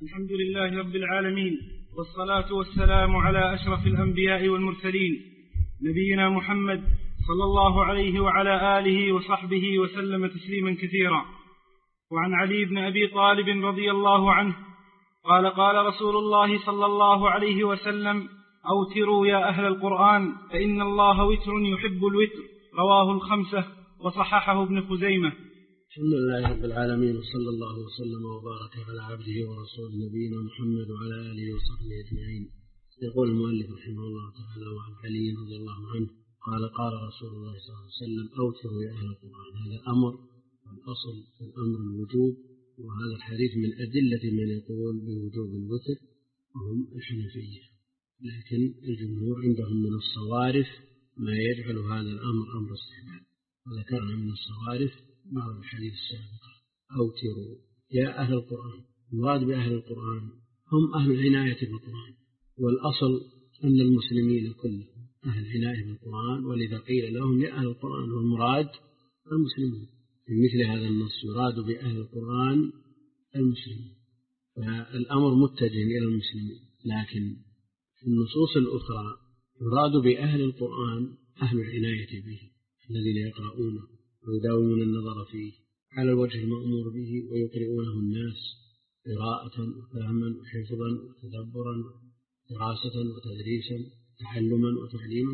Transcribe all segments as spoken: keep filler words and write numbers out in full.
الحمد لله رب العالمين، والصلاة والسلام على أشرف الأنبياء والمرسلين، نبينا محمد صلى الله عليه وعلى آله وصحبه وسلم تسليما كثيرا. وعن علي بن أبي طالب رضي الله عنه قال قال رسول الله صلى الله عليه وسلم: أوتروا يا أهل القرآن فإن الله وتر يحب الوتر. رواه الخمسة وصححه ابن خزيمة. الحمد لله رب العالمين، وصلى الله وسلم وبارك على عبده ورسوله نبينا محمد وعلى آله وصحبه أجمعين. يقول المؤلف رحمه الله تعالى: وعن علي رضي الله عنه قال قال رسول الله صلى الله عليه وسلم: أوتروا يا أهل القرآن. هذا أمر، والأصل في الأمر الوجوب، وهذا الحديث من أدلة من يقول بوجوب الوتر وهم الحنفية، لكن الجمهور عندهم من الصوارف ما يجعل هذا الأمر أمر استحباب، وذكرنا من الصوارف بعض الحديث السابقة. أوتروا يا أهل القرآن. المراد بأهل القرآن هم أهل العناية بالقرآن، والأصل أن المسلمين كلهم أهل عناية بالقرآن، ولذا قيل لهم يا أهل القرآن، والمراد المسلمين. في مثل هذا النص يراد بأهل القرآن المسلمين، فالأمر متجه إلى المسلمين، لكن في النصوص الأخرى يراد بأهل القرآن أهل العناية به، الذين يقرؤونه ويداومون النظر فيه على الوجه المأمور به، ويقرؤونه الناس قراءة وفهما وحفظا وتدبرا ودراسة وتدريسا تعلما وتعليما.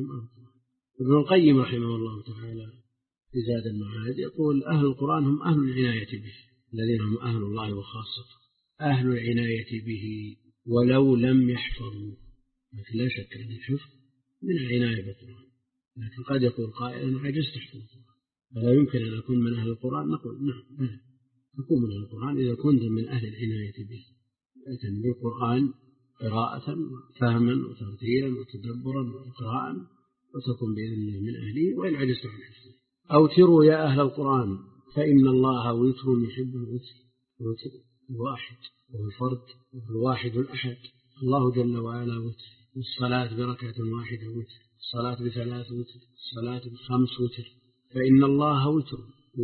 ابن القيم رحمه الله تعالى في زاد المعاد يقول: أهل القرآن هم أهل العناية به، الذين هم أهل الله وخاصته، أهل العناية به ولو لم يحفظوا. لكن لا شك أن الحفظ من العناية بالقرآن، لكن قد يقول قائل: أنا عجزت أحفظ القرآن، فلا يمكن أن أكون من أهل القرآن. نقول: نعم، تكون من أهل القرآن إذا كنت من أهل العناية به، لكن بالقرآن قراءة فهما وترتيلا وتدبرا وإقراء، وتكون بإذن الله من أهله وإن عجزت عن حفظه. أوتروا يا أهل القرآن فإن الله وتر يحب الوتر. الوتر الواحد وهو الفرد وهو الواحد الأحد. الله جل وعلا وتر، والصلاة بركعة واحدة وتر، الصلاة بثلاث وتر، الصلاة بخمس وتر، فإن الله وتر.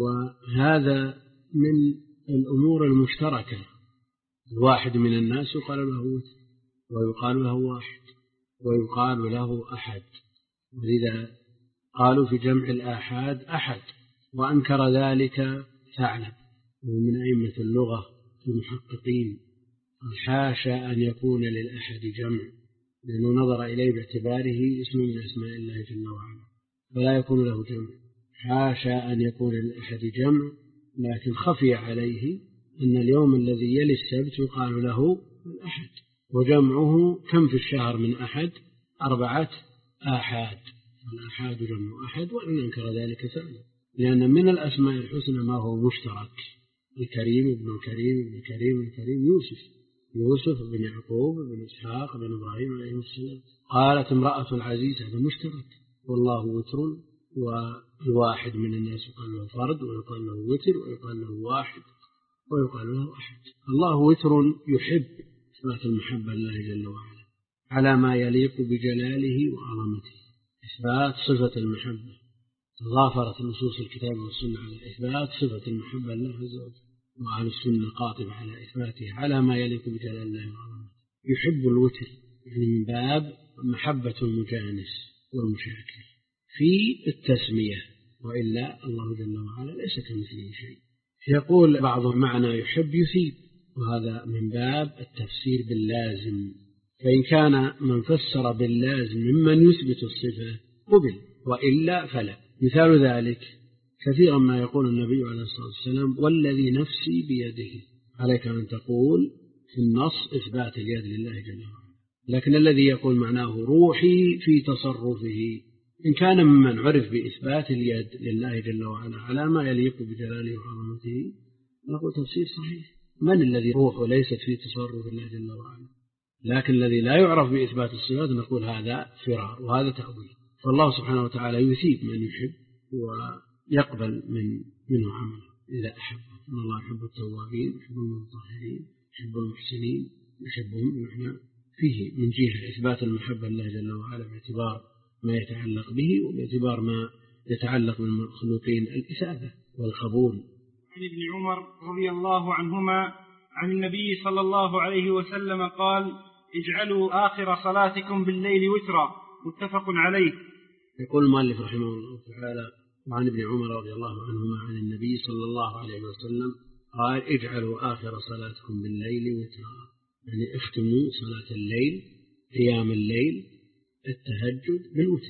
وهذا من الأمور المشتركة، الواحد من الناس يقال له وتر، ويقال له واحد، ويقال له أحد، ولذا قالوا في جمع الآحاد أحد، وأنكر ذلك ثعلب ومن أئمة اللغة المحققين: حاشا أن يكون للأحد جمع، لأنه نظر إليه باعتباره اسم من أسماء الله جل وعلا، فلا يكون له جمع. حاشا أن يكون للأحد جمع، لكن خفي عليه أن اليوم الذي يلي السبت يقال له الأحد، وجمعه كم في الشهر من أحد؟ أربعة آحاد، الآحاد جمع أحد، وإن أنكر ذلك ثعلب، لأن من الأسماء الحسنى ما هو مشترك: الكريم ابن الكريم ابن كريم الكريم يوسف، يوسف بن يعقوب بن إسحاق بن إبراهيم عليه السلام. قالت امرأة العزيز: هذا مشترك. والله وتر، والواحد من الناس يقال له فرد، ويقال له وتر، ويقال له واحد، ويقال له أحد. الله وتر يحب، إثبات المحبة لله جل وعلا على ما يليق بجلاله وعظمته، إثبات صفة المحبة. تضافرت نصوص الكتاب والسنة على إثبات صفة المحبة لله عز وجل، وأهل السنة قاطبة على إثباتها على ما يليق بجلال الله وعظمته. يحب الوتر، يعني من باب محبة المجانس والمشاكل في التسمية، وإلا الله جل وعلا ليس كمثله شيء. يقول بعض معنى يحب يثيب، وهذا من باب التفسير باللازم، فإن كان من فسر باللازم ممن يثبت الصفة قبل، وإلا فلا. مثال ذلك كثيرا ما يقول النبي عليه الصلاة والسلام: والذي نفسي بيده. عليك أن تقول في النص إثبات اليد لله جل وعلا، لكن الذي يقول معناه روحي في تصرفه، إن كان ممن عرف بإثبات اليد لله جل وعلا على ما يليق بجلاله وعظمته نقول تفسير صحيح. من الذي روحه ليست في تصرف الله جل وعلا؟ لكن الذي لا يعرف بإثبات الصفات نقول هذا فرار وهذا تأويل. فالله سبحانه وتعالى يثيب من يحب ويقبل من منه عمله إذا أحبه. إن الله يحب التوابين، يحب المتطهرين، يحب المحسنين، يحبهم بمعنى فيه من جهة إثبات المحبة لله جل وعلا باعتبار ما يتعلق به، وباعتبار ما يتعلق بالمخلوقين الإثابة والقبول. عن ابن عمر رضي الله عنهما عن النبي صلى الله عليه وسلم قال: اجعلوا آخر صلاتكم بالليل وترا، متفق عليه. يقول المؤلف رحمه الله تعالى: وعن ابن عمر رضي الله عنهما عن النبي صلى الله عليه وسلم قال: اجعلوا آخر صلاتكم بالليل وترا، يعني اختموا صلاة الليل، قيام الليل، التهجد بالوتر،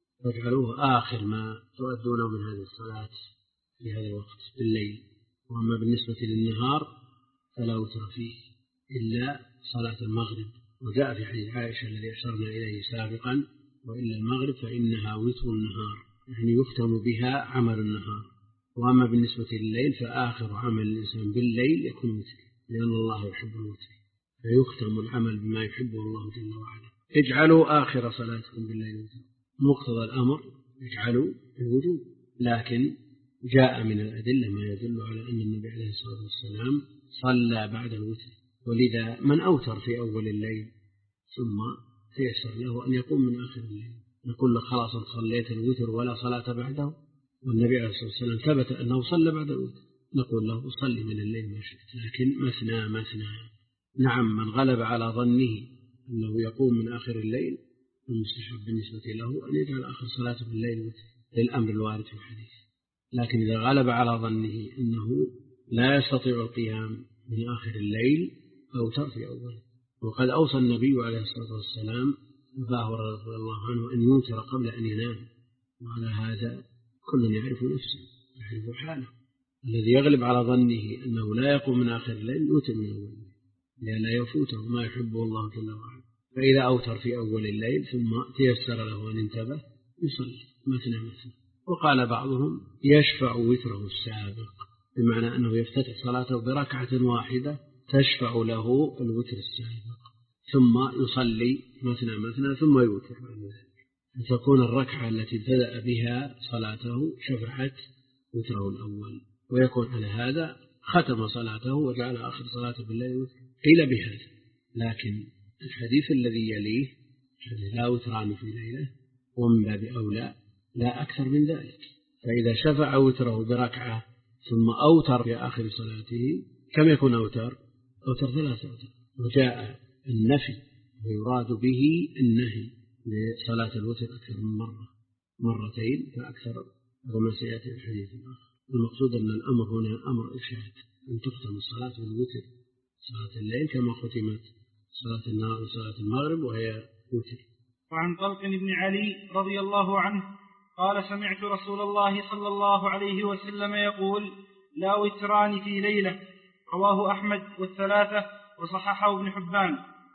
واجعلوه آخر ما تؤدونه من هذه الصلاة في هذا الوقت بالليل. وأما بالنسبة للنهار فلا وتر فيه إلا صلاة المغرب، وجاء في حديث عائشة الذي أشرنا إليه سابقا: وإلا المغرب فإنها وتر النهار، يعني يختم بها عمل النهار. وأما بالنسبة لليل فآخر عمل الإنسان بالليل يكون وتر، لأن الله يحب الوتر، فيختم العمل بما يحبه الله جل وعلا. اجعلوا آخر صلاتكم بالليل وتر، مقتضى الأمر اجعلوا الوجوب، لكن جاء من الأدلة ما يدل على أن النبي عليه الصلاة والسلام صلى بعد الوتر، ولذا من أوتر في أول الليل ثم تيسر له أن يقوم من آخر الليل نقول له: خلاص صليت الوتر ولا صلاة بعده؟ والنبي عليه الصلاة والسلام ثبت أنه صلى بعد الوتر، نقول له: صلي من الليل ما شئت، لكن مثنى مثنى. نعم، من غلب على ظنه أنه يقوم من آخر الليل المستحب بالنسبة له أن يجعل آخر صلاته بالليل وتر للأمر الوارد في الحديث. لكن إذا غلب على ظنه أنه لا يستطيع القيام من آخر الليل أوتر في أوله. وقد أوصى النبي عليه الصلاة والسلام أبا هريرة رضي الله عنه أن يوتر قبل أن ينام، وعلى هذا كل يعرف نفسه، يعرف حاله. الذي يغلب على ظنه أنه لا يقوم من آخر الليل يوتر من أول الليل لأن لا يفوته ما يحبه الله جل وعلا. فإذا أوتر في أول الليل ثم تيسر له أن انتبه يصلي مثنى مثنى. وقال بعضهم: يشفع وتره السابق، بمعنى أنه يفتتح صلاته بركعة واحدة تشفع له الوتر السابق، ثم يصلي مثنى مثنى ثم يوتر بعد ذلك، فتكون الركعة التي ابتدأ بها صلاته شفعت وتره الأول، ويكون على هذا ختم صلاته وجعل آخر صلاته بالليل وتر. قيل بهذا، لكن الحديث الذي يليه حديث لا وتران في ليلة، ومن باب أولى لا أكثر من ذلك. فإذا شفع وتره بركعة ثم أوتر في آخر صلاته كم يكون أوتر؟ أوتر ثلاثة أوتر. وجاء النفي ويراد به النهي لصلاة الوتر أكثر من مرة، مرتين فأكثر، وما سيأتي الحديث الآخر. المقصود أن الأمر هنا أمر إرشاد، أن تختم الصلاة بالوتر، صلاة الليل كما ختمت صلاة النهار وصلاة المغرب وهي وتر. وعن طلق بن علي رضي الله عنه قال: سمعت رسول الله صلى الله عليه وسلم يقول: لا وتران في ليلة. رواه أحمد والثلاثة وصححه ابن حبان.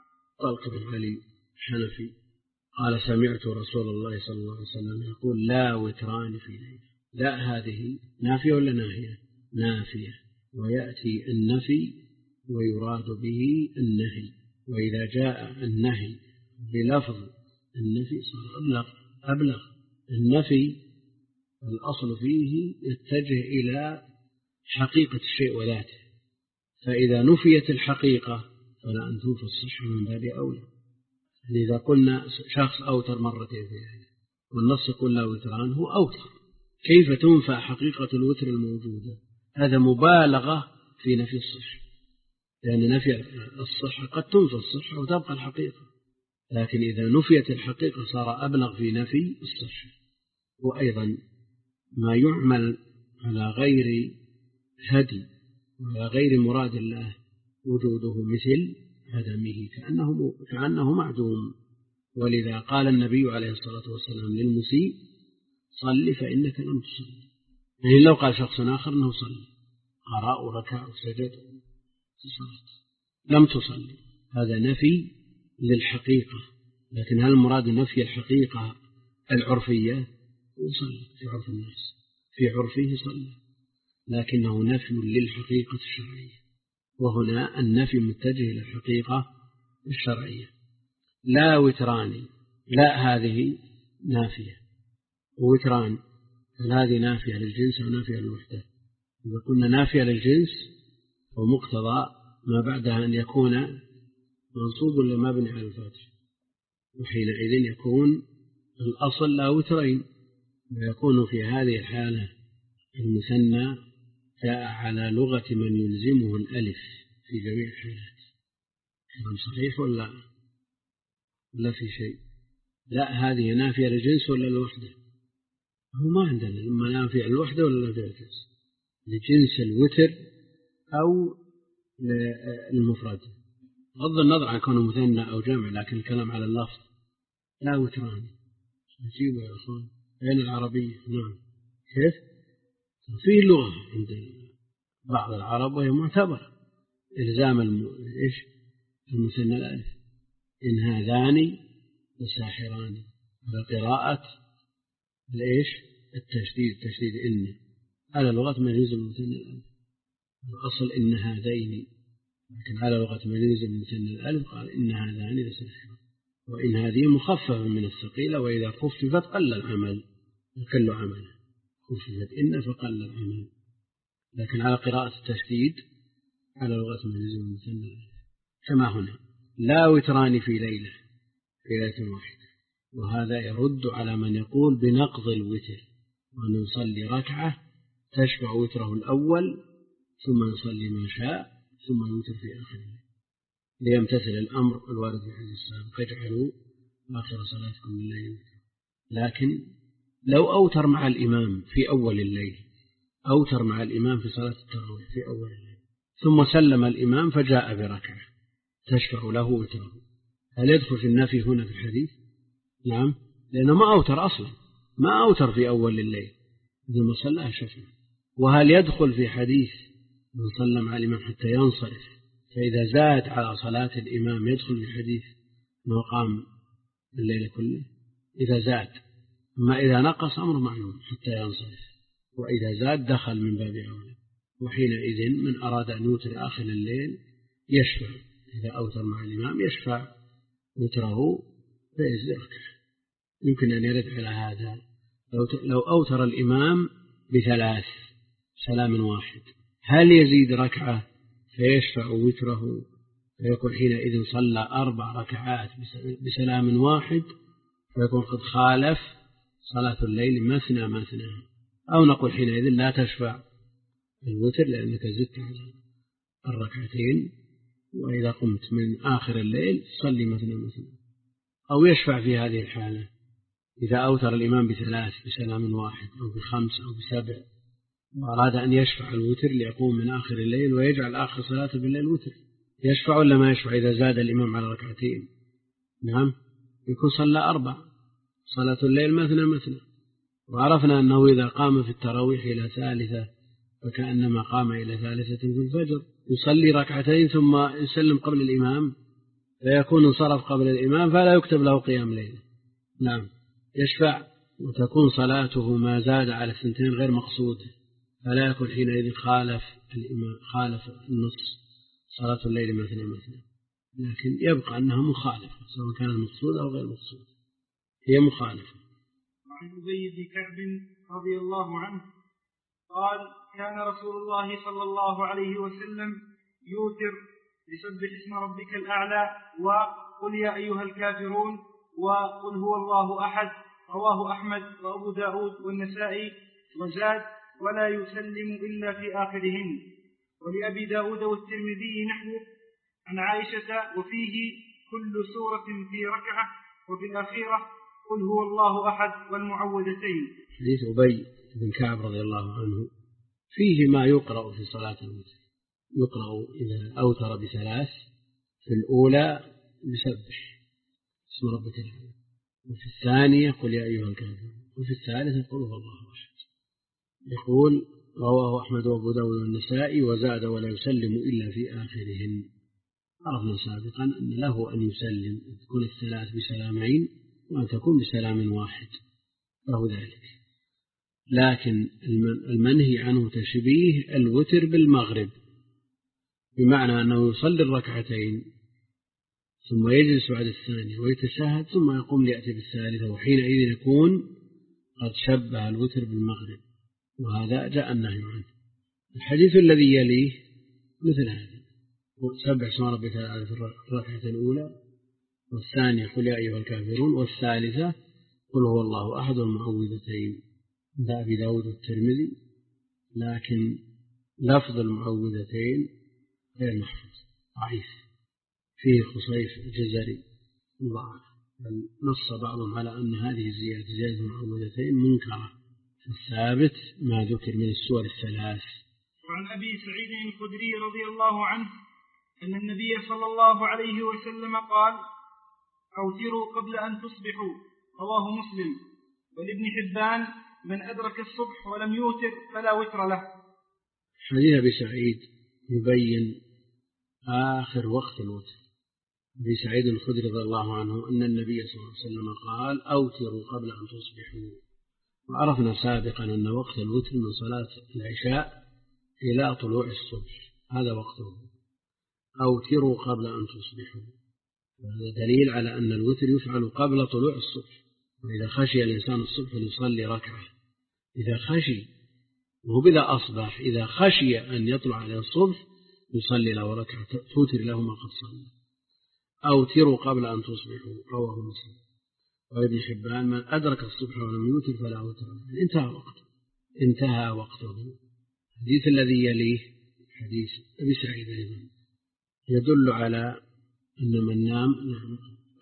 طلق بن علي حنفي قال: سمعت رسول الله صلى الله عليه وسلم يقول: لا وتران في ليلة. لا هذه نافية ولا ناهية؟ نافية، ويأتي النفي ويراد به النهي، وإذا جاء النهي بلفظ النفي صار أبلغ أبلغ. النفي الأصل فيه يتجه إلى حقيقة الشيء وذاته، فإذا نفيت الحقيقة فلا أن تنفى الصحة من باب أولى. إذا قلنا شخص أوتر مرتين في ليلة والنص يقول لا وتران، هو أوتر، كيف تنفى حقيقة الوتر الموجودة؟ هذا مبالغة في نفي الصحة، لأن نفي الصحة قد تنفى الصحة وتبقى الحقيقة، لكن إذا نفيت الحقيقة صار أبلغ في نفي الصحة. وأيضا ما يعمل على غير هدي وعلى غير مراد الله وجوده مثل عدمه، كأنه, كأنه معدوم. ولذا قال النبي عليه الصلاة والسلام للمسيء: صل فإنك لم تصلي. يعني لو قال شخص آخر أنه صلي، قرأ وركع وسجد صلت، لم تصلي، هذا نفي للحقيقة. لكن هل المراد نفي الحقيقة العرفية؟ وصلي في عرف الناس، في عرفه صلي، لكنه نفي للحقيقة الشرعية، وهنا النفي متجه إلى الحقيقة الشرعية. لا وتران، لا هذه نافية، ووتران هذه نافية للجنس ونافية للوحدة. إذا قلنا نافية للجنس ومقتضى ما بعدها أن يكون منصوب ولا مبني على الفتح، وحينئذ يكون الأصل لا وترين، ويكون في هذه الحالة المثنى جاء على لغة من يلزمه الألف في جميع الحالات. كلام صحيح ولا ولا في شيء؟ لا، هذه نافية للجنس ولا للوحدة؟ هو ما عندنا إما نافية للوحدة ولا نافية للجنس، لجنس الوتر أو للمفرد، بغض النظر عن كونه مثنى أو جمع، لكن الكلام على اللفظ. لا وتران عجيبة يا أخوان، بين العربية. نعم. كيف؟ في لغة عند بعض العرب وهي معتبرة إلزام الم... إيش المثنى الألف، إن هذان لساحران، على قراءة الإيش التشديد تشديد إن، على لغة من يلزم المثنى الألف. الأصل إن هذين، لكن على لغة من يلزم المثنى الألف قال إن هذان لساحران، وإن هذه مخففة من الثقيلة، وإذا خففت قل العمل يقل عمله، خففت إن فقل العمل. لكن على قراءة التشديد على لغة من يلزم المثنى الألف، كما هنا لا وتران في ليلة في ليلة واحدة. وهذا يرد على من يقول بنقض الوتر، وأن يصلي ركعة تشبع وتره الأول ثم يصلي ما شاء ثم يوتر في آخره، ليمتثل الأمر الوارد في الحديث السابق: اجعلوا آخر صلاتكم بالليل. لكن لو أوتر مع الإمام في أول الليل، أوتر مع الإمام في صلاة التراويح في أول الليل، ثم سلم الإمام فجاء بركعة تشفع له وتره، هل يدخل في النفي هنا في الحديث؟ نعم، لأنه ما أوتر أصلا، ما أوتر في أول الليل، ثم صلى شفع. وهل يدخل في حديث من صلى مع الإمام حتى ينصرف، فإذا زاد على صلاة الإمام يدخل في حديث أنه قام الليل كله إذا زاد، أما إذا نقص أمر معلوم حتى ينصرف، وإذا زاد دخل من باب أولى. وحينئذ من أراد أن يوتر آخر الليل يشفع، إذا أوتر مع الإمام يشفع وتره فيزيد ركعة. يمكن أن يرد على هذا لو أوتر الإمام بثلاث سلام واحد، هل يزيد ركعة فيشفع وتره فيكون حينئذ صلى أربع ركعات بسلام واحد، فيكون قد خالف صلاة الليل مثنى مثنى؟ أو نقول حينئذ لا تشفع الوتر لأنك زدت على الركعتين، وإذا قمت من آخر الليل صلي مثنى مثنى. أو يشفع في هذه الحالة إذا أوتر الإمام بثلاث بسلام واحد أو بخمس أو بسبع، وأراد أن يشفع الوتر ليقوم من آخر الليل ويجعل آخر صلاة بالليل وتر، يشفع ولا ما يشفع إذا زاد الإمام على ركعتين؟ نعم، يكون صلى أربع، صلاة الليل مثنى مثنى. وعرفنا أنه إذا قام في التراويح إلى ثالثة فكأنما قام إلى ثالثة في الفجر، يصلي ركعتين ثم يسلم قبل الإمام فيكون انصرف قبل الإمام فلا يكتب له قيام ليلة. نعم، يشفع وتكون صلاته ما زاد على الثنتين غير مقصودة، فلا يكون حينئذ خالف الإمام، خالف النص صلاة الليل مثنى مثنى، لكن يبقى أنها مخالفة سواء كانت مقصودة أو غير مقصودة، هي مخالفة. عن أبي بن كعب رضي الله عنه قال: كان رسول الله صلى الله عليه وسلم يوتر بسبح اسم ربك الأعلى وقل يا أيها الكافرون وقل هو الله أحد. رواه أحمد وأبو داود والنسائي، وزاد: ولا يسلم إلا في آخرهن. ولأبي داود والترمذي نحوه عن عائشة وفيه كل سورة في ركعة، وفي الأخيرة قل هو الله أحد والمعوذتين. حديث أبي بن كعب رضي الله عنه فيه ما يقرأ في صلاة الوتر، يقرأ إذا أوتر بثلاث، في الأولى بسبح اسم ربك الأعلى، وفي الثانية قل يا أيها الكافرون، وفي الثالثة قل هو الله أحد. يقول: رواه أحمد وأبو داود والنسائي، وزاد: ولا يسلم إلا في آخرهن. عرفنا سابقا أن له أن يسلم أن تكون الثلاث بسلامين وأن تكون بسلام واحد، له ذلك. لكن المنهي عنه تشبيه الوتر بالمغرب، بمعنى أنه يصلي الركعتين ثم يجلس بعد الثانية ويتشهد ثم يقوم ليأتي بالثالثة، وحينئذ يكون قد شبه الوتر بالمغرب، وهذا جاء النهي عنه. الحديث الذي يليه مثل هذا: سبح اسم ربك الأعلى في الركعة الأولى، والثانية قل يا أيها الكافرون، والثالثة قل هو الله أحد والمعوذتين. ذا أبي داود والترمذي، لكن لفظ المعوذتين غير محفوظ ضعيف فيه خصيف الجزري ضعف، بل نص بعضهم على أن هذه الزيادة زيادة معوذتين منكرة، الثابت ما ذكر من السور الثلاث. وعن أبي سعيد الخدري رضي الله عنه أن النبي صلى الله عليه وسلم قال: أوتروا قبل أن تصبحوا، رواه مسلم. ولابن حبان: من أدرك الصبح ولم يوتر فلا وتر له. حديث أبي سعيد يبين آخر وقت الوتر. أبي سعيد الخدري رضي الله عنه أن النبي صلى الله عليه وسلم قال: أوتروا قبل أن تصبحوا. وعرفنا سابقا أن وقت الوتر من صلاة العشاء إلى طلوع الصبح، هذا وقته. أوتروا قبل أن تصبحوا، وهذا دليل على أن الوتر يفعل قبل طلوع الصبح. وإذا خشي الإنسان الصبح يصلي ركعة، إذا خشي وهو بذا أصبح، إذا خشي أن يطلع عليه الصبح يصلي له ركعة توتر له ما قد صلى. أوتروا قبل أن تصبحوا، رواه مسلم. وابن حبان: من أدرك الصبح ولم يوتر فلا وتر له. انتهى وقته، انتهى وقته. الحديث الذي يليه حديث أبي سعيد أيضا يدل على أن من نام. نعم.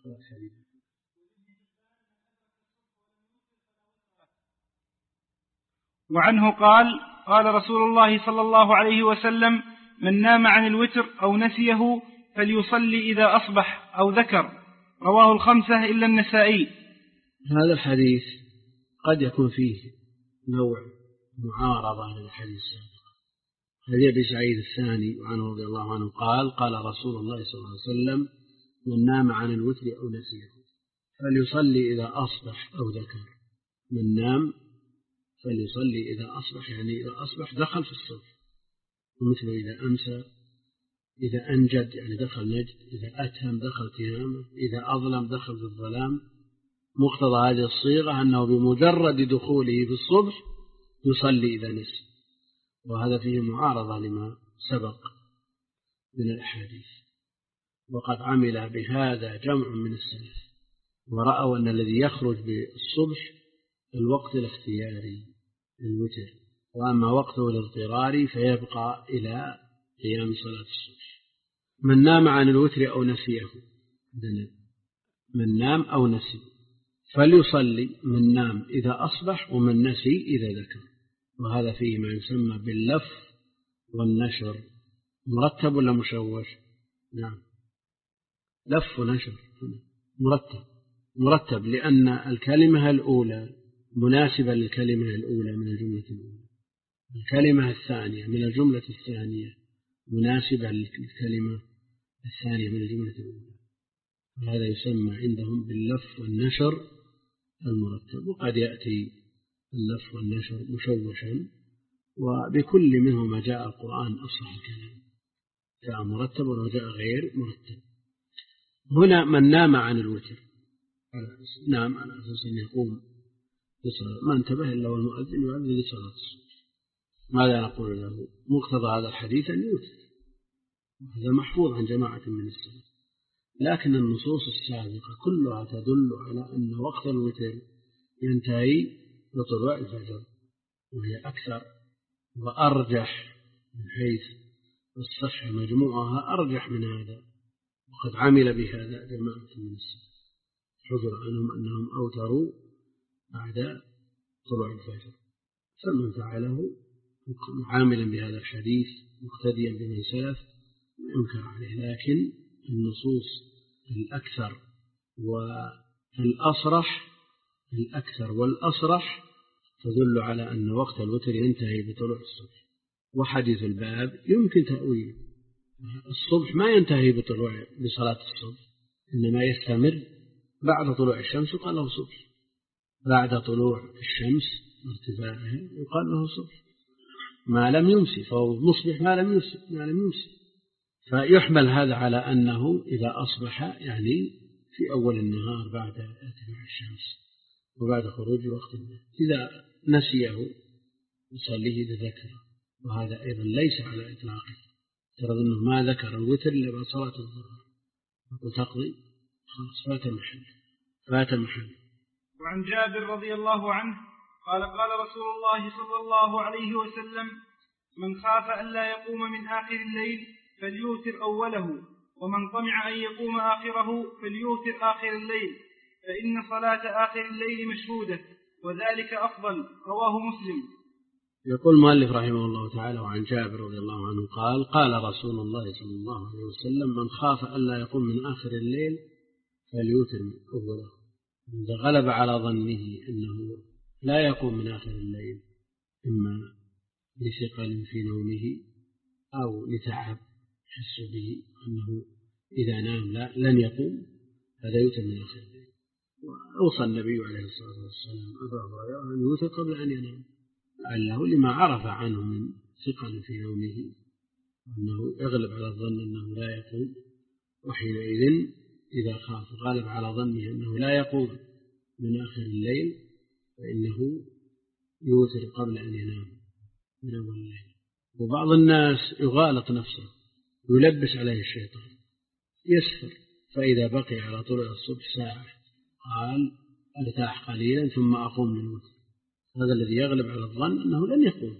وعنه قال: قال رسول الله صلى الله عليه وسلم: من نام عن الوتر أو نسيه فليصلي إذا أصبح أو ذكر، رواه الخمسة إلا النسائي. هذا الحديث قد يكون فيه نوع معارضة للحديث السابق. حديث أبي سعيد الثاني وعنه رضي الله عنه قال: قال رسول الله صلى الله عليه وسلم: من نام عن الوتر أو نسيه فليصلي إذا أصبح أو ذكر. من نام فليصلي إذا أصبح، يعني إذا أصبح دخل في الصبح، ومثل إذا أمسى، إذا أنجد يعني دخل نجد، إذا أتهم دخل تهامه، إذا أظلم دخل في الظلام. مقتضى هذه الصيغة أنه بمجرد دخوله في الصبح يصلي إذا نسي، وهذا فيه معارضة لما سبق من الأحاديث. وقد عمل بهذا جمع من السلف ورأوا أن الذي يخرج بالصبح الوقت الاختياري للوتر، وأما وقته الاضطراري فيبقى إلى قيام صلاة الصبح. من نام عن الوتر أو نسيه، من نام أو نسي فليصلي. من نام إذا أصبح، ومن نسي إذا ذكر. وهذا فيه ما يسمى باللف والنشر. مرتب ولا مشوش؟ نعم، لف ونشر مرتب. مرتب لأن الكلمة الأولى مناسبة للكلمة الأولى من الجملة الأولى، الكلمة الثانية من الجملة الثانية مناسبة للكلمة الثانية من الجملة الأولى. هذا يسمى عندهم باللف والنشر المرتب. وقد يأتي اللف والنشر مشوشا، وبكل منهما جاء القرآن أصح الكلام، جاء مرتب وجاء غير مرتب. هنا من نام عن الوتر، نام على أساس أن يقوم بصلاة، ما انتبه إلا والمؤذن يؤذن لصلاة الصبح، ماذا نقول له؟ مقتضى هذا الحديث أن يوتر، هذا محفوظ عن جماعة من السلف. لكن النصوص السابقة كلها تدل على أن وقت الوتر ينتهي بطلوع الفجر، وهي أكثر وأرجح من حيث الصحة، مجموعها أرجح من هذا، وقد عمل بهذا جماعة من السلف، حذر عنهم أنهم أوتروا بعد طلوع الفجر. فمن فعله عاملا بهذا الحديث مقتديا بمن سلف ينكر عليه. لكن النصوص الأكثر والأصرح الأكثر والأصرح تدل على أن وقت الوتر ينتهي بطلوع الصبح. وحديث الباب يمكن تأويله، الصبح ما ينتهي بطلوع بصلاة الصبح، إنما يستمر بعد طلوع الشمس يقال له صبح، بعد طلوع الشمس ارتفاعها يقال له صبح، ما لم يمسي فهو مصبح ما لم يمسي ما لم يمسي. فيحمل هذا على أنه إذا أصبح يعني في أول النهار بعد ارتفاع الشمس وبعد خروج وقت الليل. إذا نسيه يصليه إذا ذكره، وهذا أيضا ليس على إطلاقه، ترى أنه ما ذكر الوتر إلا بعد صلاة الظهر وتقضي خلاص فات المحل فات المحل. وعن جابر رضي الله عنه قال: قال رسول الله صلى الله عليه وسلم: من خاف ألا يقوم من آخر الليل فليوتر أوله، ومن طمع أن يقوم آخره فليوتر آخر الليل، فإن صلاة آخر الليل مشهودة وذلك أفضل. رواه مسلم. يقول المؤلف رحمه الله تعالى: وعن جابر رضي الله عنه قال: قال رسول الله صلى الله عليه وسلم: من خاف ألا يقوم من آخر الليل فليوتر من أوله. إذا غلب على ظنه أنه لا يقوم من آخر الليل، إما لثقل في نومه أو لتعب يحس به أنه إذا نام لا لن يقوم، هذا يوتر من آخر الليل. وأوصى النبي عليه الصلاة والسلام أبا هريرة أن يوتر قبل أن ينام، لعله لما عرف عنه من ثقل في نومه أنه يغلب على الظن أنه لا يقوم، وحينئذ إذا خاف غالب على ظنه أنه لا يقوم من آخر الليل فإنه يوتر قبل أن ينام من أول الليل. وبعض الناس يغالط نفسه يلبس عليه الشيطان، يسفر، فإذا بقي على طلوع الصبح ساعة قال أرتاح قليلا ثم أقوم للوتر، هذا الذي يغلب على الظن أنه لن يقوم.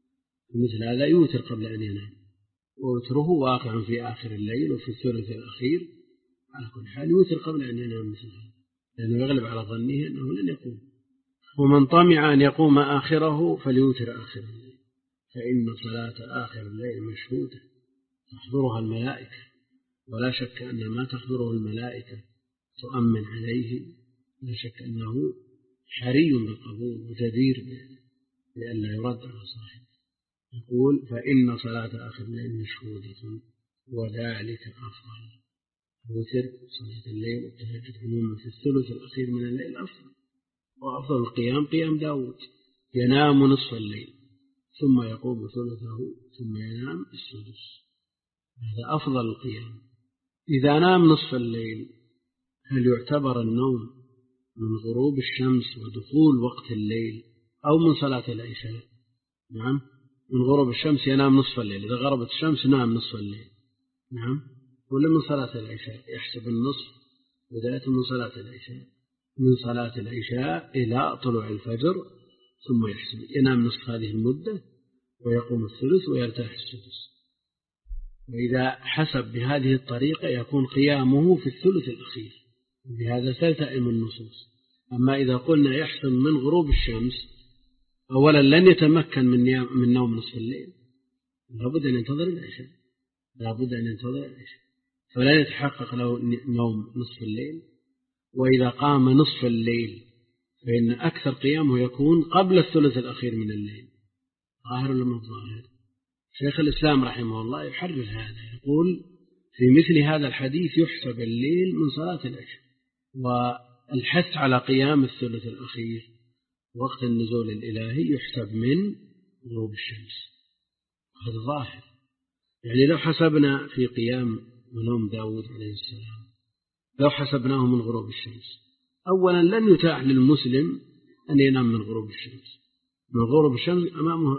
مثل هذا يوتر قبل أن ينام، ووتره واقع في آخر الليل وفي الثلث الأخير. على كل حال يوتر قبل أن ينام مثل هذا، لأنه يغلب على ظنه أنه لن يقوم. ومن طمع أن يقوم آخره فليوتر آخر الليل، فإن صلاة آخر الليل مشهودة تحضرها الملائكة، ولا شك أن ما تحضره الملائكة تؤمن عليه، لا شك أنه حري بالقبول وجدير لئلا يرد على صاحبه. يقول: فإن صلاة آخر الليل مشهودة وذلك أفضل. وتر صلاة الليل والتهجد عموما في الثلث الأخير من الليل أفضل، وأفضل القيام قيام داود، ينام نصف الليل ثم يقوم ثلثه ثم ينام السدس، هذا أفضل القيام. إذا نام نصف الليل هل يعتبر النوم من غروب الشمس ودخول وقت الليل أو من صلاة العشاء؟ نعم، من غروب الشمس ينام نصف الليل، إذا غربت الشمس نام نصف الليل. نعم، ولا من صلاة العشاء يحسب النصف بداية من صلاة العشاء، من صلاة العشاء إلى طلوع الفجر، ثم يحسب ينام نصف هذه المدة ويقوم الثلث ويرتاح السدس. وإذا حسب بهذه الطريقة يكون قيامه في الثلث الأخير، بهذا تلتئم النصوص. أما إذا قلنا يحسن من غروب الشمس، أولا لن يتمكن من من نوم نصف الليل، لابد أن ينتظر العشاء، لابد أن ينتظر العشاء، فلا يتحقق له نوم نصف الليل. وإذا قام نصف الليل فإن أكثر قيامه يكون قبل الثلث الأخير من الليل، ظاهر ولا مو ظاهر؟ شيخ الإسلام رحمه الله يحرر هذا، يقول: في مثل هذا الحديث يحسب الليل من صلاة العشاء، والحث على قيام الثلث الأخير وقت النزول الإلهي يحسب من غروب الشمس. هذا ظاهر. يعني لو حسبنا في قيام ونوم داود عليه السلام، لو حسبناه من غروب الشمس، أولا لن يتاح للمسلم أن ينام من غروب الشمس. من غروب الشمس أمامه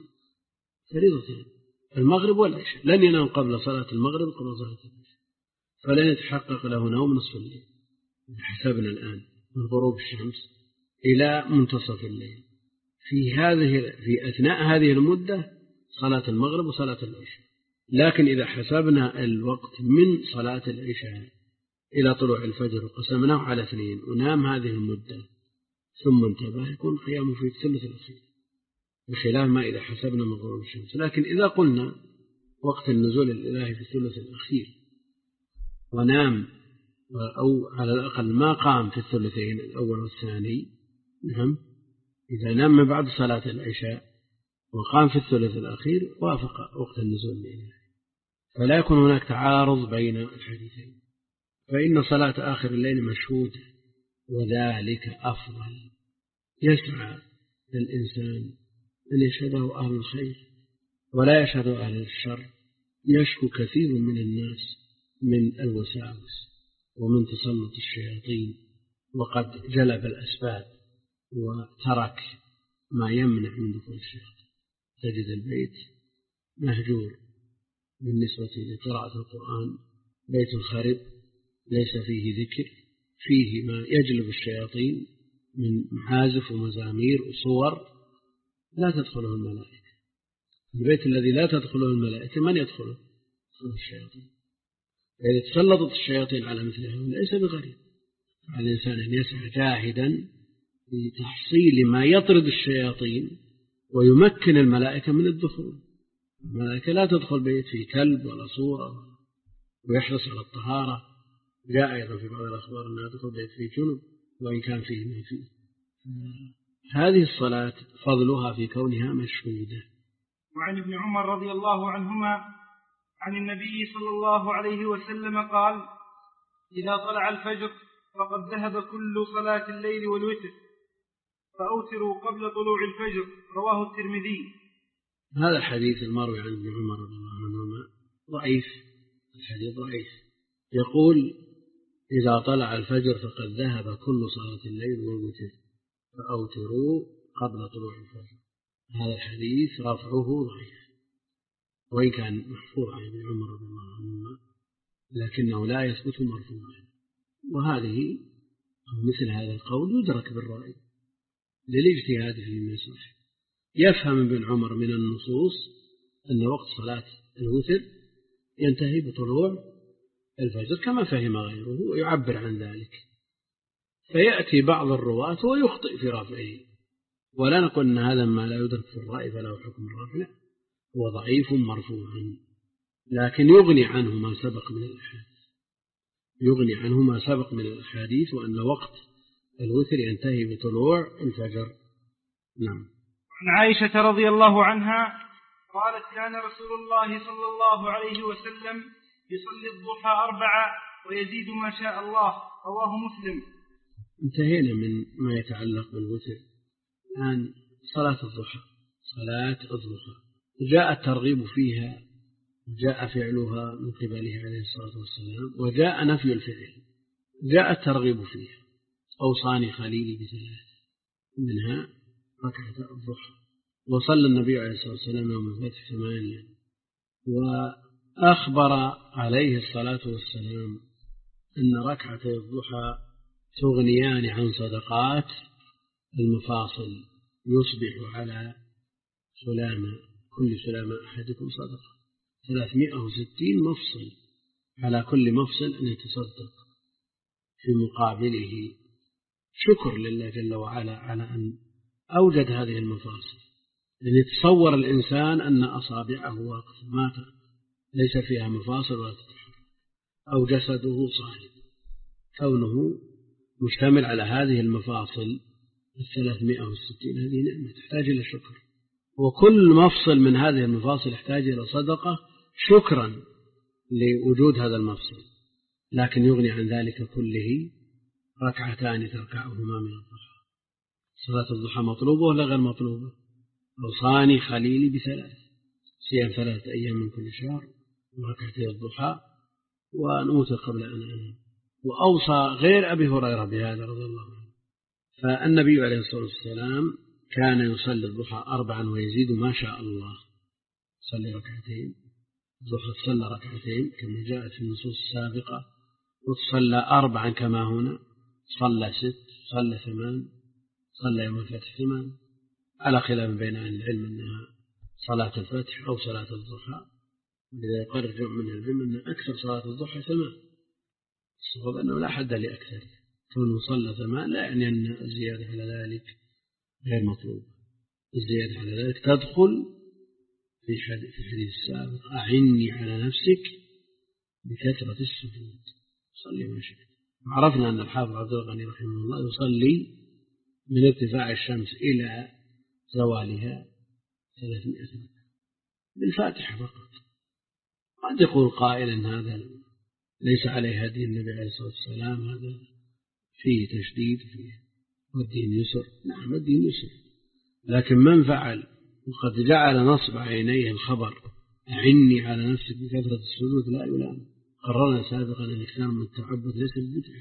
فريضتين، المغرب والعشاء، لن ينام قبل صلاة المغرب قبل صلاة العشاء، فلن يتحقق له نوم نصف الليل. حسبنا الآن من غروب الشمس إلى منتصف الليل، في هذه في أثناء هذه المدة صلاة المغرب وصلاة العشاء. لكن إذا حسبنا الوقت من صلاة العشاء إلى طلوع الفجر وقسمناه على اثنين ونام هذه المدة ثم انتبه، يكون قيامه في الثلث الأخير، بخلاف ما إذا حسبنا من غروب الشمس. لكن إذا قلنا وقت النزول الإلهي في الثلث الأخير ونام، أو على الأقل ما قام في الثلثين الأول والثاني، نعم، إذا نام من بعد صلاة العشاء وقام في الثلث الأخير وافق وقت النزول الإلهي، فلا يكون هناك تعارض بين الحديثين. فإن صلاة آخر الليل مشهودة وذلك أفضل. يسعى الإنسان أن يشهده أهل الخير ولا يشهد أهل الشر. يشكو كثير من الناس من الوساوس ومن تسلط الشياطين، وقد جلب الأسباب وترك ما يمنع من دخول الشياطين. تجد البيت مهجور بالنسبة لقراءة القرآن، بيت خرب ليس فيه ذكر، فيه ما يجلب الشياطين من محازف ومزامير وصور لا تدخله الملائكة. البيت الذي لا تدخله الملائكة من يدخله؟ الشياطين. إذا تسلطت الشياطين على مثل هذا ليس بغريب على الإنسان أن يسعى جاهدا لتحصيل ما يطرد الشياطين ويمكن الملائكة من الدخول. الملائكة لا تدخل بيت فيه كلب ولا صورة، ويحرص على الطهارة. جاء أيضا في بعض الأخبار أنها تدخل بيت فيه جنب وإن كان فيه ما فيه. هذه الصلاة فضلها في كونها مشهودة. وعن ابن عمر رضي الله عنهما عن النبي صلى الله عليه وسلم قال: إذا طلع الفجر فقد ذهب كل صلاة الليل والوتر فأوتروا قبل طلوع الفجر. رواه الترمذي. هذا الحديث المروي عن ابن عمر رضي الله عنهما ضعيف، الحديث ضعيف. يقول: إذا طلع الفجر فقد ذهب كل صلاة الليل والوتر فأوتروا قبل طلوع الفجر. هذا الحديث رفعه ضعيف، وإن كان محفوظ عن ابن عمر رضي الله عنهما لكنه لا يثبت مرفوعا. وهذه مثل هذا القول يدرك بالرأي للاجتهاد فيما يصح. يفهم ابن عمر من النصوص أن وقت صلاة الوتر ينتهي بطلوع الفجر كما فهم غيره ويعبر عن ذلك، فيأتي بعض الرواة ويخطئ في رفعه، ولا نقول أن هذا ما لا يدرك في الرأي فله حكم الرفع، هو ضعيف مرفوع، لكن يغني عنه ما سبق من الأحاديث يغني عنه ما سبق من الأحاديث وأن وقت الوتر ينتهي بطلوع الفجر. نعم. عن عائشة رضي الله عنها قالت: كان رسول الله صلى الله عليه وسلم يصلي الضحى أربعة ويزيد ما شاء الله. رواه مسلم. انتهينا من ما يتعلق بالوتر. الآن صلاة الضحى، صلاة الضحى جاء الترغيب فيها وجاء فعلها من قبله عليه الصلاة والسلام، وجاء نفي الفعل. جاء الترغيب فيها: أوصاني خليلي بثلاث، منها ركعة الضحى. وصلى النبي عليه الصلاة والسلام يوم الفتح ثمانية، وأخبر عليه الصلاة والسلام أن ركعتي الضحى تغنيان عن صدقات المفاصل، يصبح على سلامة كل سلامة أحدكم صدقة، ثلاثمائة وستين مفصل، على كل مفصل أن يتصدق في مقابله شكر لله جل وعلا على أن أوجد هذه المفاصل. لأن يتصور الإنسان أن أصابعه واقفة ما ليس فيها مفاصل ولا تتحرك، أو جسده صالب، كونه مشتمل على هذه المفاصل الثلاثمائة وستين هذه نعمة تحتاج إلى شكر، وكل مفصل من هذه المفاصل يحتاج إلى صدقة شكرا لوجود هذا المفصل. لكن يغني عن ذلك كله ركعتان تركعهما من الضحى. صلاة الضحى مطلوبة ولا غير مطلوبة؟ أوصاني خليلي بثلاث: صيام ثلاثة أيام من كل شهر، وركعتي الضحى، ونوتر قبل أن أنام. وأوصى غير أبي هريرة بهذا رضي الله عنه. فالنبي عليه الصلاة والسلام كان يصلي الضحى أربعا ويزيد ما شاء الله. صلي ركعتين الضحى، تصلى ركعتين كما جاءت في النصوص السابقة، وتصلى أربعا كما هنا، صلى ست، صلى ثمان، صلى يوم الفتح ثمان، على خلاف بين أهل العلم أنها صلاة الفتح أو صلاة الضحى. لذا يقرر جمع من العلم أن أكثر صلاة الضحى ثمان، الصواب أنه لا حد لأكثر، كونه صلى ثمان لا يعني أن الزيادة على ذلك غير مطلوب. الزيادة على ذلك تدخل في الحديث السابق: أعني على نفسك بكثرة السجود، صلي ما شئت. عرفنا أن الحافظ عبد الغني رحمه الله يصلي من ارتفاع الشمس إلى زوالها ثلاثمائة ركعة بالفاتحة فقط. قد يقول قائل أن هذا ليس عليه هدي النبي عليه الصلاة والسلام، هذا فيه تشديد فيه، والدين يسر. نعم الدين يسر، لكن من فعل وقد جعل نصب عينيه الخبر أعني على نفسك بكثرة السجود لا يلام. قررنا سابقا أن الإكثار من التعبد ليس بالبدعة،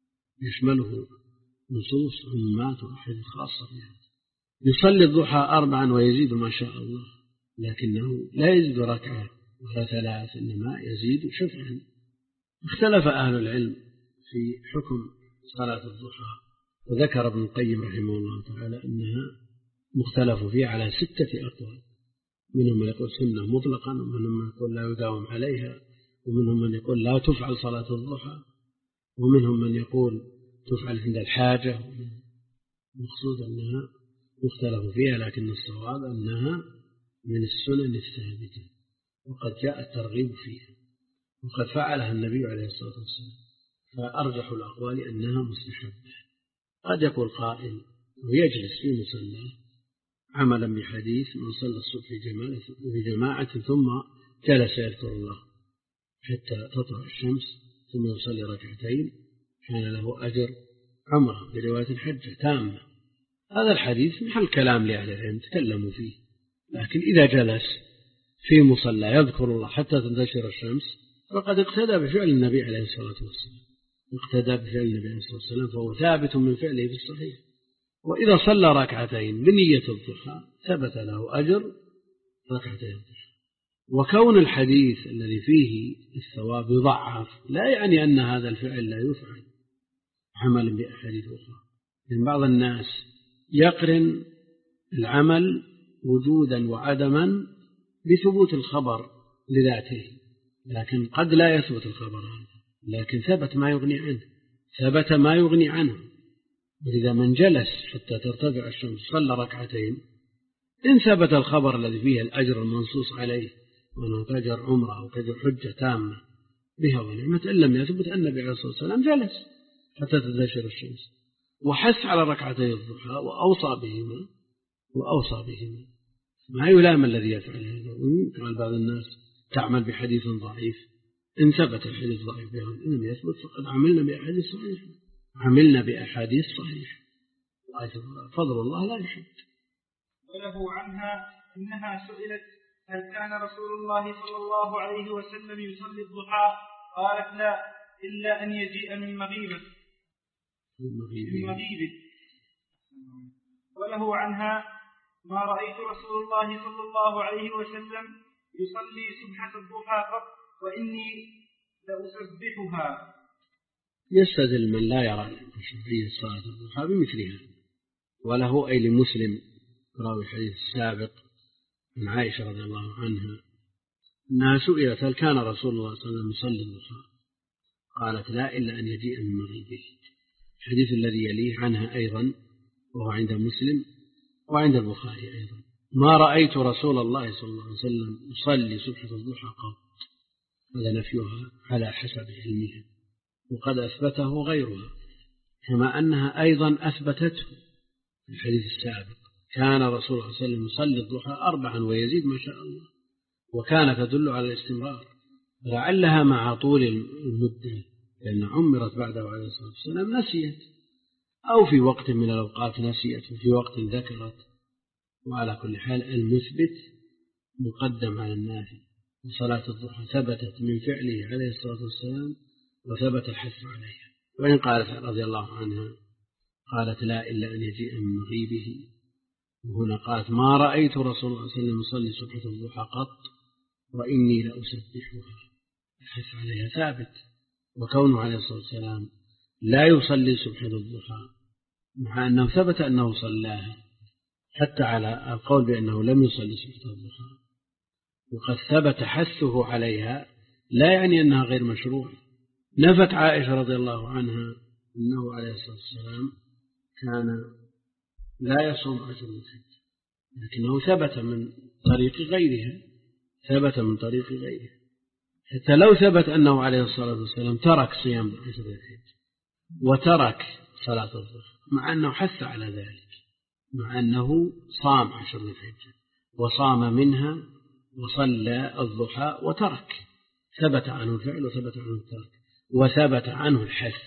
يشمله نصوص عمومات وأحاديث خاصة فيها. يصلي الضحى أربعا ويزيد ما شاء الله، لكنه لا يزيد ركعة ولا ثلاث، إنما يزيد شفعا. اختلف أهل العلم في حكم صلاة الضحى، وذكر ابن القيم رحمه الله تعالى أنها مختلف فيها على ستة أقوال. منهم من يقول سنة مطلقا، ومنهم من يقول لا يداوم عليها، ومنهم من يقول لا تفعل صلاة الضحى، ومنهم من يقول تفعل عند الحاجة. المقصود أنها مختلف فيها، لكن الصواب أنها من السنن الثابتة، وقد جاء الترغيب فيها، وقد فعلها النبي عليه الصلاة والسلام، فأرجح الأقوال أنها مستحبة. قد يقول قائل ويجلس في مصلى عملا بحديث من صلى الصبح في جماعة ثم جلس يذكر الله حتى تطلع الشمس ثم يصلي ركعتين كان له أجر عمره برواية الحجة تامة. هذا الحديث محل كلام لأهل العلم تكلموا فيه، لكن إذا جلس في مصلى يذكر الله حتى تنتشر الشمس فقد اقتدى بفعل النبي عليه الصلاة والسلام، اقتدى بفعل النبي عليه الصلاة والسلام، فهو ثابت من فعله في الصحيح. وإذا صلى ركعتين بنية الضحى ثبت له أجر ركعتين الضحى. وكون الحديث الذي فيه الثواب يضعف لا يعني أن هذا الفعل لا يفعل عملا بأحاديث أخرى، لأن بعض الناس يقرن العمل وجودا وعدما بثبوت الخبر لذاته، لكن قد لا يثبت الخبر هذا، لكن ثبت ما يغني عنه، ثبت ما يغني عنه. وإذا من جلس حتى ترتفع الشمس صلى ركعتين إن ثبت الخبر الذي فيه الأجر المنصوص عليه وأنه كأجر عمره أو كأجر حجة تامة بها ونعمة، إن لم يثبت أن النبي عليه الصلاة والسلام جلس حتى تنتشر الشمس وحث على ركعتي الضحى وأوصى بهما وأوصى بهما. ما يلام الذي يفعل هذا. قال بعض الناس تعمل بحديث ضعيف، إن ثبت الحديث ضعيف بها إن لم يثبت فقد عملنا بأحاديث صحيحة، عملنا بأحاديث صحيحة. فضل الله لا يحد. وله عنها إنها سئلت هل كان رسول الله صلى الله عليه وسلم يصلي الضحى؟ قالت لا، إلا أن يجيء من مغيبه من مغيبه. وله عنها ما رأيت رسول الله صلى الله عليه وسلم يصلي سبحة الضحى قط وإني لأسبحها. يستدل من لا يرى مشروعية صلاة الضحى بمثلها. وله أي لمسلم راوي الحديث السابق من عائشة رضي الله عنها أنها سئلت هل كان رسول الله صلى الله عليه وسلم يصلي الضحى؟ قالت لا، إلا أن يجيء من مغيبه. الحديث الذي يليه عنها أيضا وهو عند مسلم وعند البخاري أيضا ما رأيت رسول الله صلى الله عليه وسلم يصلي سبحة الضحى قط. هذا نفيها على حسب علمها، وقد أثبته غيرها، كما أنها أيضا أثبتته في الحديث السابق كان رسول الله صلى الله عليه وسلم يصلي الضحى أربعا ويزيد ما شاء الله، وكانت تدل على الاستمرار. لعلها مع طول المدة لأن عمرت بعده عليه الصلاة والسلام نسيت، أو في وقت من الأوقات نسيت وفي وقت ذكرت. وعلى كل حال المثبت مقدم على النافي، وصلاة الضحى ثبتت من فعله عليه الصلاة والسلام وثبت الحث عليها. وإن قالت رضي الله عنها قالت لا، إلا أن يجيء من مغيبه. وهنا قالت ما رأيت رسول الله صلى الله عليه وسلم يصلي سبحة الضحى قط وإني لأسبحها. الحث عليها ثابت. وكونه عليه الصلاة والسلام لا يصلي سبحة الضحى مع أنه ثبت أنه صلاها، حتى على القول بأنه لم يصلي سبحة الضحى وقد ثبت حثه عليها، لا يعني أنها غير مشروعة. نفت عائشة رضي الله عنها أنه عليه الصلاة والسلام كان لا يصوم عشر ذي الحجة، لكنه ثبت من طريق غيرها ثبت من طريق غيرها حتى لو ثبت أنه عليه الصلاة والسلام ترك صيام عشر ذي الحجة وترك صلاة الضحى، مع أنه حث على ذلك، مع أنه صام عشر ذي الحجة وصام منها وصلى الضحى وترك، ثبت عنه الفعل وثبت عنه الترك، وثبت عنه الحث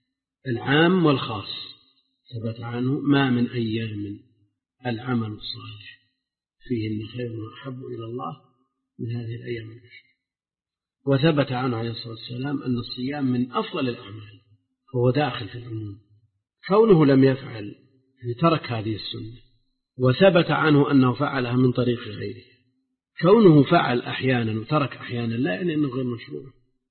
العام والخاص. ثبت عنه ما من أيام العمل الصالح فيهن خير وأحب إلى الله من هذه الأيام العشر. وثبت عنه عليه الصلاة والسلام أن الصيام من أفضل الأعمال، هو داخل في العموم. كونه لم يفعل يعني ترك هذه السنة، وثبت عنه أنه فعلها من طريق غيره. كونه فعل أحيانا وترك أحيانا لا يعني أنه غير مشروع،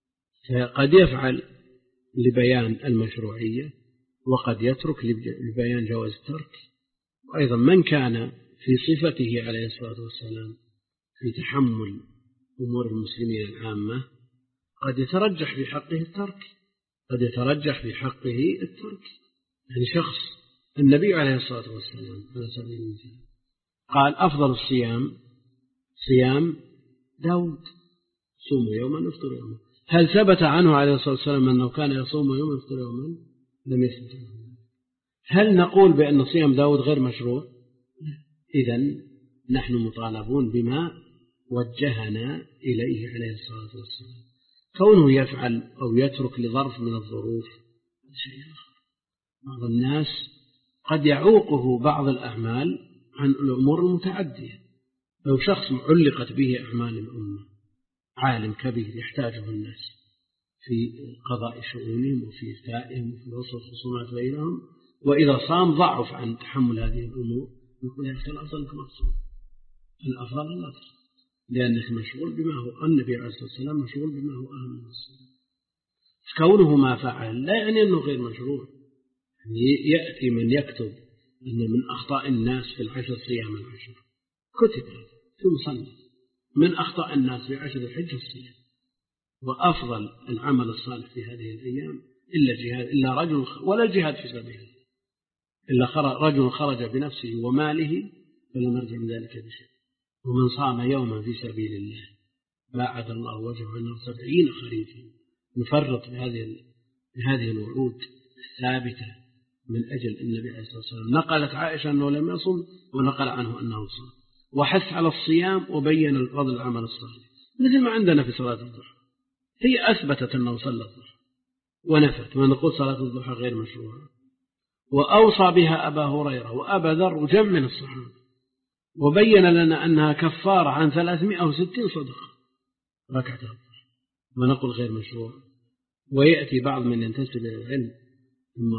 قد يفعل لبيان المشروعية وقد يترك لبيان جواز الترك. وأيضا من كان في صفته عليه الصلاة والسلام في تحمل أمور المسلمين العامة قد يترجح في حقه الترك قد يترجح في حقه الترك يعني شخص النبي عليه الصلاة والسلام على سبيل المثال قال أفضل الصيام صيام داود صوم يوما افطر يوما. هل ثبت عنه عليه الصلاة والسلام أنه كان يصوم يوما افطر يوما؟ لم يثبت عنه. هل نقول بأن صيام داود غير مشروع؟ إذن نحن مطالبون بما وجهنا إليه عليه الصلاة والسلام. كونه يفعل أو يترك لظرف من الظروف شيء آخر. بعض الناس قد يعوقه بعض الأعمال عن الأمور المتعدية. لو شخص علقت به أعمال الأمة عالم كبير يحتاجه الناس في قضاء شؤونهم وفي إفتائهم وفي وصل الخصومات بينهم، وإذا صام ضعف عن تحمل هذه الأمور، نقول يا أخي الأفضل أنك مقصود، الأفضل لا تصوم لأنك مشغول بما هو النبي عليه الصلاة والسلام مشغول بما هو أهم من الصوم. كونه ما فعل لا يعني أنه غير مشروع. يأتي من يكتب أن من أخطاء الناس في العشر صيام العشر، كتب في مصنف من أخطاء الناس في عشر الحج الصيام، وأفضل العمل الصالح في هذه الأيام إلا جهاد إلا رجل ولا الجهاد في سبيل الله إلا رجل خرج بنفسه وماله فلم يرجع من ذلك بشيء. ومن صام يوما في سبيل الله باعد الله وجهه عنه سبعين خريفا. نفرط بهذه بهذه الوعود الثابتة من أجل النبي عليه الصلاة والسلام. نقلت عائشة أنه لم يصم ونقل عنه أنه صام، وحث على الصيام وبين الفضل العمل الصالح، مثل ما عندنا في صلاة الضحى. هي أثبتت أنه صلى الضحى ونفت ونقول صلاة الضحى غير مشروعة، وأوصى بها أبا هريرة وأبا ذر وجمع من الصحابة، وبين لنا أنها كفارة عن ثلاثمائة وستين صدقة ركعة الضحى، ونقول غير مشروع. ويأتي بعض من ينتسب إلى العلم ثم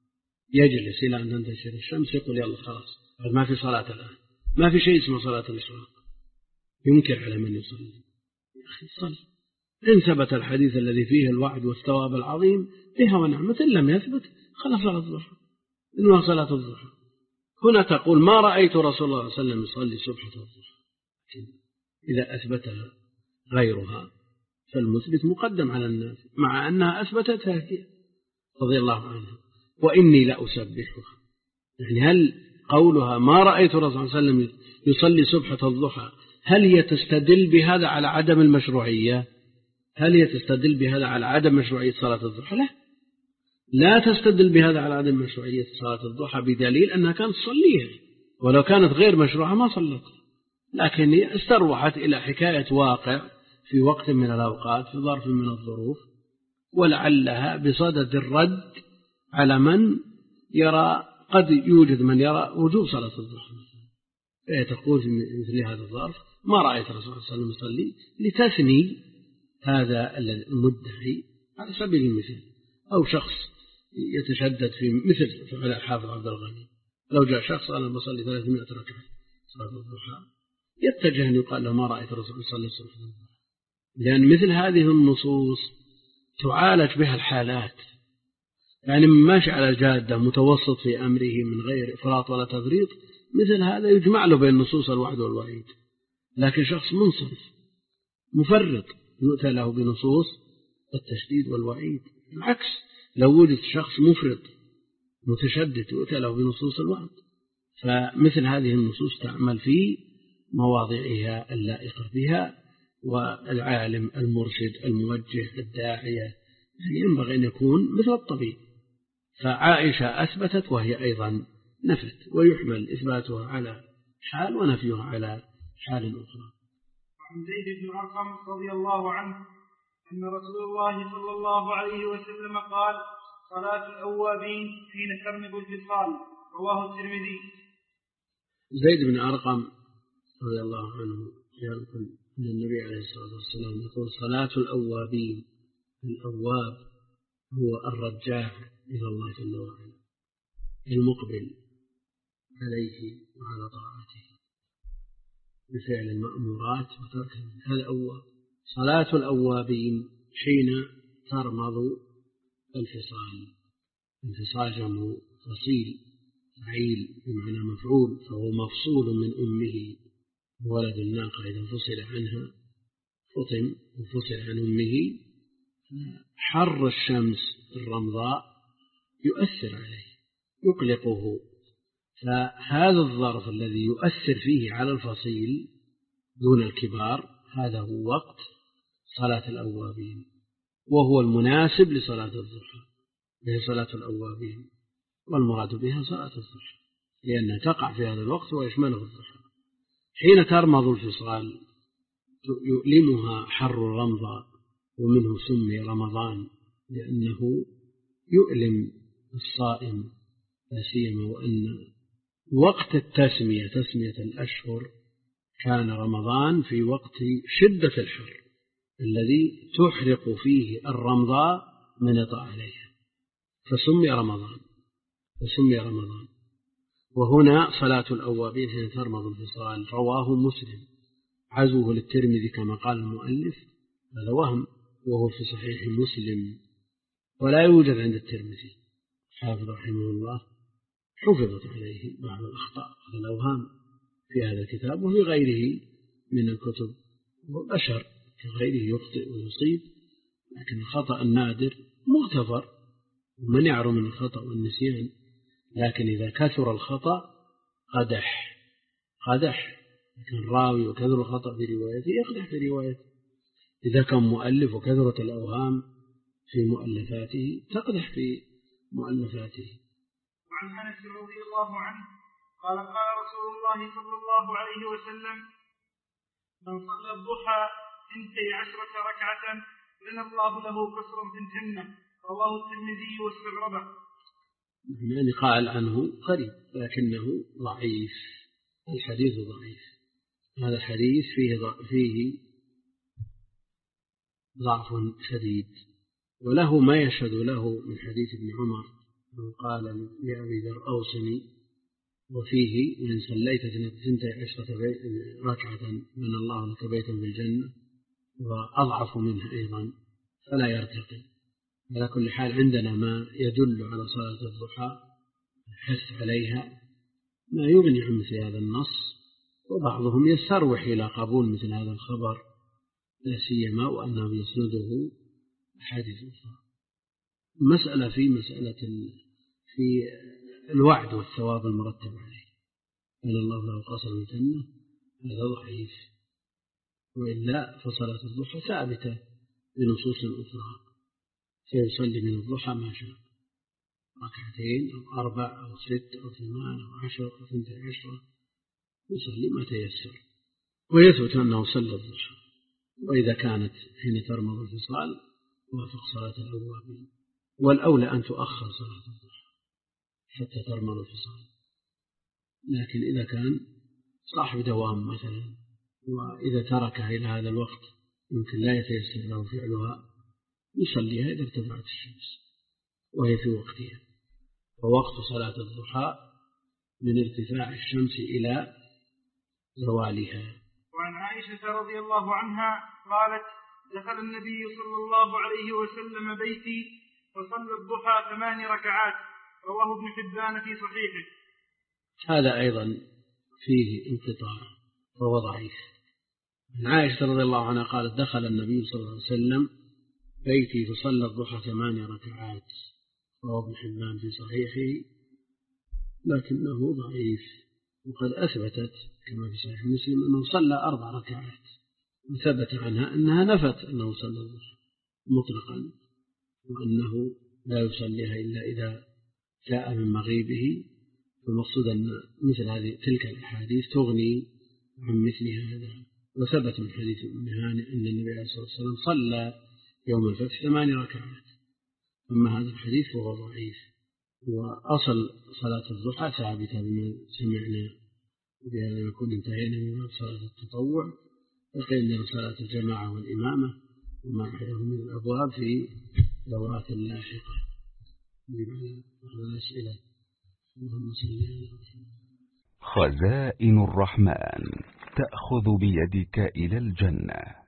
يجلس إلى أن تنتشر الشمس يقول يلا خلاص ما في صلاة الآن، ما في شيء اسمه صلاة الإشراق، ينكر على من يصلي. يا أخي صلي إن ثبت الحديث الذي فيه الوعد والثواب العظيم بها ونعمة، إن لم يثبت خلص صلاة الضحى إنها صلاة الضحى. هنا تقول ما رأيت رسول الله صلى الله عليه وسلم يصلي سبحة الضحى. إذا أثبتها غيرها فالمثبت مقدم على الناس مع أنها أثبتتها هي رضي الله عنها. وإني لأسبحها، يعني هل قولها ما رأيت رسول الله صلى الله عليه وسلم يصلي سبحة الضحى هل هي تستدل بهذا على عدم المشروعية؟ هل هي تستدل بهذا على عدم مشروعية صلاة الضحى؟ لا، لا تستدل بهذا على عدم مشروعية صلاة الضحى بدليل أنها كانت تصليها، ولو كانت غير مشروعة ما صلت، لكن هي استروحت إلى حكاية واقع في وقت من الأوقات في ظرف من الظروف، ولعلها بصدد الرد على من يرى قد يوجد من يرى وجوب صلاة الضحى، فهي تقول في مثل هذا الظرف ما رأيت الرسول صلى الله عليه وسلم يصلي، لتثني هذا المدعي على سبيل المثال. أو شخص يتشدد في مثل فعل الحافظ عبد الغني، لو جاء شخص أنا بصلي ثلاثمائة ركعة صلاة الضحى يتجه أن يقال له ما رأيت الرسول يصلي صلاة الضحى، لأن مثل هذه النصوص تعالج بها الحالات. يعني من ماشي على الجادة متوسط في أمره من غير إفراط ولا تفريط، مثل هذا يجمع له بين نصوص الوعد والوعيد. لكن شخص منصرف مفرط يؤتى له بنصوص التشديد والوعيد. العكس لو وجد شخص مفرط متشدد يؤتى له بنصوص الوعد. فمثل هذه النصوص تعمل في مواضعها اللائقة بها، والعالم المرشد الموجه الداعية يعني ينبغي أن يكون مثل الطبيب. فعائشة أثبتت وهي أيضا نفت، ويحمل إثباتها على حال ونفيها على حال أخرى. عن زيد بن أرقم رضي الله عنه أن رسول الله صلى الله عليه وسلم قال صلاة الأوابين حين ترمض الفصال، رواه الترمذي. زيد بن أرقم رضي الله عنه يقول أن النبي عليه الصلاة والسلام يقول صلاة الأوابين، الأواب هو الرجاع إلى الله جل وعلا المقبل عليه وعلى طاعته بفعل المأمورات وترك هذا أواب. صلاة الأوابين حين ترمض الفصال، الفصال جمع فصيل فعيل بمعنى مفعول، فهو مفصول من أمه ولد الناقة إذا فصل عنها فطم وفصل عن أمه، حر الشمس الرمضاء يؤثر عليه يقلقه، فهذا الظرف الذي يؤثر فيه على الفصيل دون الكبار هذا هو وقت صلاة الأوابين، وهو المناسب لصلاة الضحى، وهي صلاة الأوابين، والمراد بها صلاة الضحى لأنها تقع في هذا الوقت ويشمله الضحى. حين ترمض الفصال يؤلمها حر الرمضاء، ومنه سمي رمضان لأنه يؤلم الصائم، لا سيما وأن وقت التسمية تسمية الأشهر كان رمضان في وقت شدة الحر الذي تحرق فيه الرمضاء من يطأ عليها، فسمي رمضان فسمي رمضان. وهنا صلاة الأوابين حين ترمض الفصال رواه مسلم، عزوه للترمذي كما قال المؤلف هذا وهم، وهو في صحيح مسلم ولا يوجد عند الترمذي. حافظ رحمه الله حفظت عليه بعض الأخطاء والأوهام في هذا الكتاب وفي غيره من الكتب، وبشر في غيره يخطئ ويصيب، لكن الخطأ النادر مغتفر ومن يعرف من الخطأ والنسيان، لكن إذا كثر الخطأ قدح قدح كان راوي وكثر الخطأ في روايته يقدح في روايته، إذا كان مؤلف وكثرة الأوهام في مؤلفاته تقدح في مؤلفاته. وعن أنس رضي الله عنه قال قال رسول الله صلى الله عليه وسلم من صلى الضحى اثنتي عشرة ركعة بنى الله له قصرا في الجنة، رواه الترمذي واستغربه. يعني قال عنه قريب لكنه ضعيف، الحديث ضعيف، هذا الحديث فيه فيه ضعف شديد، وله ما يشهد له من حديث ابن عمر قال لأبي ذر أوصني، وفيه من صليت اثنتي عشرة ركعة بنى الله لك بيتا في الجنة، وأضعف منها أيضا فلا يرتقي. على كل حال عندنا ما يدل على صلاة الضحى الحث عليها ما يغني عن مثل هذا النص، وبعضهم يستروح إلى قبول مثل هذا الخبر لا سيما وأنه يسنده أحاديث أخرى. مسألة في مسألة في الوعد والثواب المرتب عليه أن الله له قصر الجنة هذا ضعيف، وإلا فصلاة الضحى ثابتة بنصوص أخرى، فيصلي من الضحى ما شاء ركعتين أو أربع أو ست أو ثمان أو عشر أو ثنتي عشرة يصلي ما تيسر، ويثبت أنه صلى الضحى. وإذا كانت حين ترمض الفصال وافق صلاة الأوابين، والأولى أن تؤخر صلاة الضحى حتى ترمض الفصال، لكن إذا كان صاحب دوام مثلا وإذا تركها إلى هذا الوقت يمكن لا يتيسر له فعلها يصليها إذا ارتفعت الشمس وهي في وقتها، ووقت صلاة الضحى من ارتفاع الشمس إلى زوالها. وعن عائشة رضي الله عنها قالت دخل النبي صلى الله عليه وسلم بيتي وصلى الضحى ثمان ركعات، رواه ابن حبان في صحيحه. هذا أيضا فيه انقطاع وهو ضعيف. عن عائشة رضي الله عنها قالت دخل النبي صلى الله عليه وسلم بيتي فصلى الضحى ثمان ركعات، رواه ابن حبان في صحيحه، لكنه ضعيف، وقد أثبتت كما في صحيح مسلم أنه صلى أربع ركعات، وثبت عنها أنها نفت أنه صلى الضحى مطلقا، وأنه لا يصليها إلا إذا جاء من مغيبه. فالمقصود أن مثل هذه تلك الأحاديث تغني عن مثل هذا. وثبت من حديث أم هانئ أن النبي عليه الصلاة والسلام صلى يوم الفتح ثمان ركعات، أما هذا الحديث فهو ضعيف. وأصل صلاة الضحى ثابتة بما سمعنا، بهذا نكون انتهينا من صلاة التطوع، بقينا صلاة الجماعة والإمامة وما أحده من الأبواب في دورات لاحقة. الأسئلة. خزائن الرحمن تأخذ بيدك إلى الجنة.